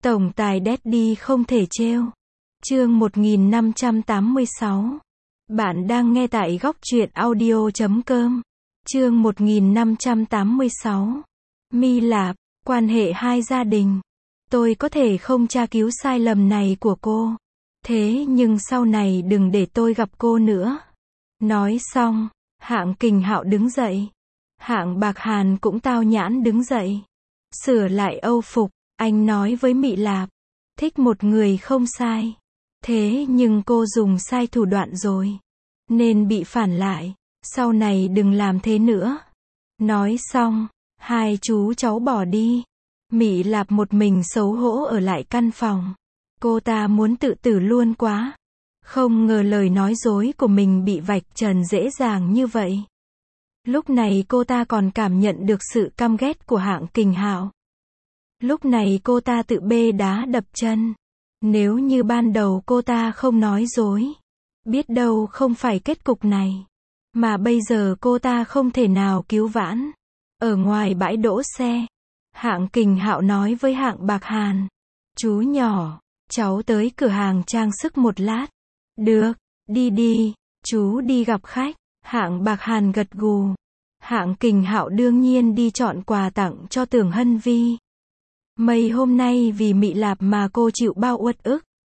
Tổng tài Daddy không thể trêu. Chương 1586. Bạn đang nghe tại góc truyện audio.com. Chương 1586. My Lạp, quan hệ hai gia đình. Tôi có thể không tra cứu sai lầm này của cô. Thế nhưng sau này đừng để tôi gặp cô nữa. Nói xong, Hạng Kình Hạo đứng dậy. Hạng Bạc Hàn cũng tao nhãn đứng dậy. Sửa lại âu phục, anh nói với Mị Lạp. Thích một người không sai. Thế nhưng cô dùng sai thủ đoạn rồi. Nên bị phản lại. Sau này đừng làm thế nữa. Nói xong, hai chú cháu bỏ đi. Mị Lạp một mình xấu hổ ở lại căn phòng. Cô ta muốn tự tử luôn quá. Không ngờ lời nói dối của mình bị vạch trần dễ dàng như vậy. Lúc này cô ta còn cảm nhận được sự căm ghét của Hạng Kình Hạo. Lúc này cô ta tự bê đá đập chân. Nếu như ban đầu cô ta không nói dối, biết đâu không phải kết cục này. Mà bây giờ cô ta không thể nào cứu vãn. Ở ngoài bãi đỗ xe, Hạng Kình Hạo nói với Hạng Bạc Hàn. Chú nhỏ, cháu tới cửa hàng trang sức một lát. Được, đi đi, chú đi gặp khách. Hạng Bạc Hàn gật gù. Hạng Kình Hạo đương nhiên đi chọn quà tặng cho Tưởng Hân Vi. Mấy hôm nay vì Mị Lạp mà cô chịu bao uất ức.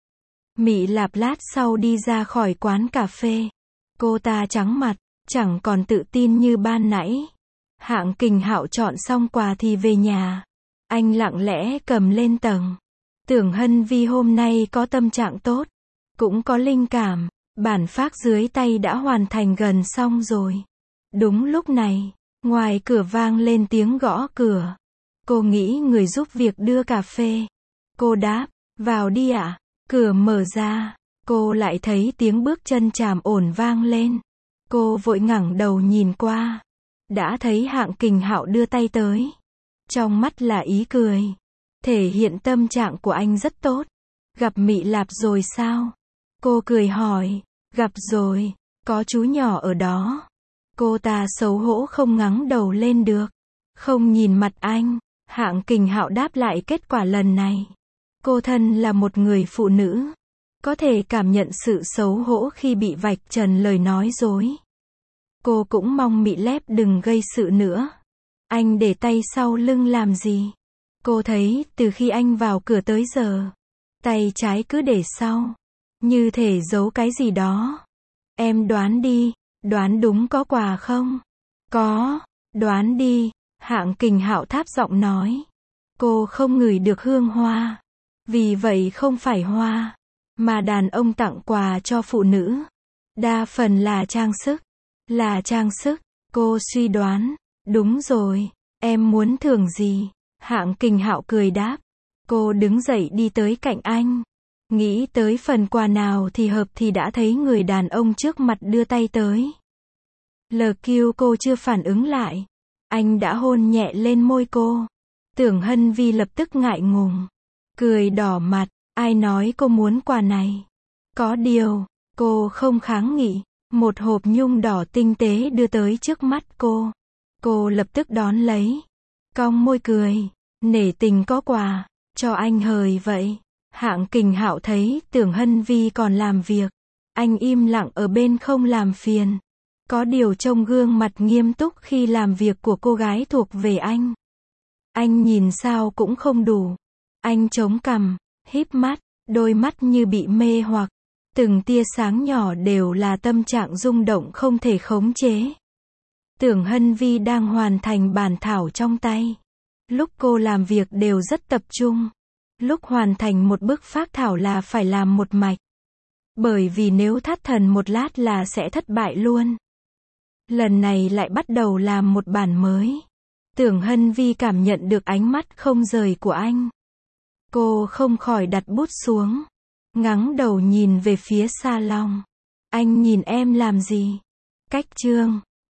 Mị Lạp lát sau đi ra khỏi quán cà phê. Cô ta trắng mặt, chẳng còn tự tin như ban nãy. Hạng Kình Hạo chọn xong quà thì về nhà. Anh lặng lẽ cầm lên tầng. Tưởng Hân Vi hôm nay có tâm trạng tốt, cũng có linh cảm. Bản phác dưới tay đã hoàn thành gần xong rồi. Đúng lúc này, ngoài cửa vang lên tiếng gõ cửa. Cô nghĩ người giúp việc đưa cà phê. Cô đáp, vào đi ạ. Cửa mở ra, cô lại thấy tiếng bước chân tràm ổn vang lên. Cô vội ngẩng đầu nhìn qua. Đã thấy Hạng Kình Hạo đưa tay tới. Trong mắt là ý cười. Thể hiện tâm trạng của anh rất tốt. Gặp Mị Lạp rồi sao? Cô cười hỏi. Gặp rồi, có chú nhỏ ở đó. Cô ta xấu hổ không ngẩng đầu lên được. Không nhìn mặt anh. Hạng Kình Hạo đáp lại kết quả lần này. Cô thân là một người phụ nữ. Có thể cảm nhận sự xấu hổ khi bị vạch trần lời nói dối. Cô cũng mong Mị Lạp đừng gây sự nữa. Anh để tay sau lưng làm gì? Cô thấy từ khi anh vào cửa tới giờ, tay trái cứ để sau. Như thể giấu cái gì đó. Em đoán đi, đoán đúng có quà không? Có, đoán đi. Hạng Kình Hạo thấp giọng nói. Cô không ngửi được hương hoa. Vì vậy không phải hoa, mà đàn ông tặng quà cho phụ nữ. Đa phần là trang sức. Là trang sức, cô suy đoán. Đúng rồi, em muốn thưởng gì? Hạng Kình Hạo cười đáp. Cô đứng dậy đi tới cạnh anh. Nghĩ tới phần quà nào thì hợp thì đã thấy người đàn ông trước mặt đưa tay tới. LQ cô chưa phản ứng lại. Anh đã hôn nhẹ lên môi cô. Tưởng Hân Vi lập tức ngại ngùng. Cười đỏ mặt. Ai nói cô muốn quà này? Có điều, cô không kháng nghị. Một hộp nhung đỏ tinh tế đưa tới trước mắt cô. Cô lập tức đón lấy. Cong môi cười. Nể tình có quà. Cho anh hời vậy. Hạng Kình Hạo thấy Tưởng Hân Vi còn làm việc. Anh im lặng ở bên không làm phiền. Có điều trông gương mặt nghiêm túc khi làm việc của cô gái thuộc về anh. Anh nhìn sao cũng không đủ. Anh chống cằm, híp mắt, đôi mắt như bị mê hoặc. Từng tia sáng nhỏ đều là tâm trạng rung động không thể khống chế. Tưởng Hân Vi đang hoàn thành bản thảo trong tay. Lúc cô làm việc đều rất tập trung. Lúc hoàn thành một bức phác thảo là phải làm một mạch. Bởi vì nếu thất thần một lát là sẽ thất bại luôn. Lần này lại bắt đầu làm một bản mới. Tưởng Hân Vi cảm nhận được ánh mắt không rời của anh. Cô không khỏi đặt bút xuống. Ngẩng đầu nhìn về phía salon. Anh nhìn em làm gì? Cách chương.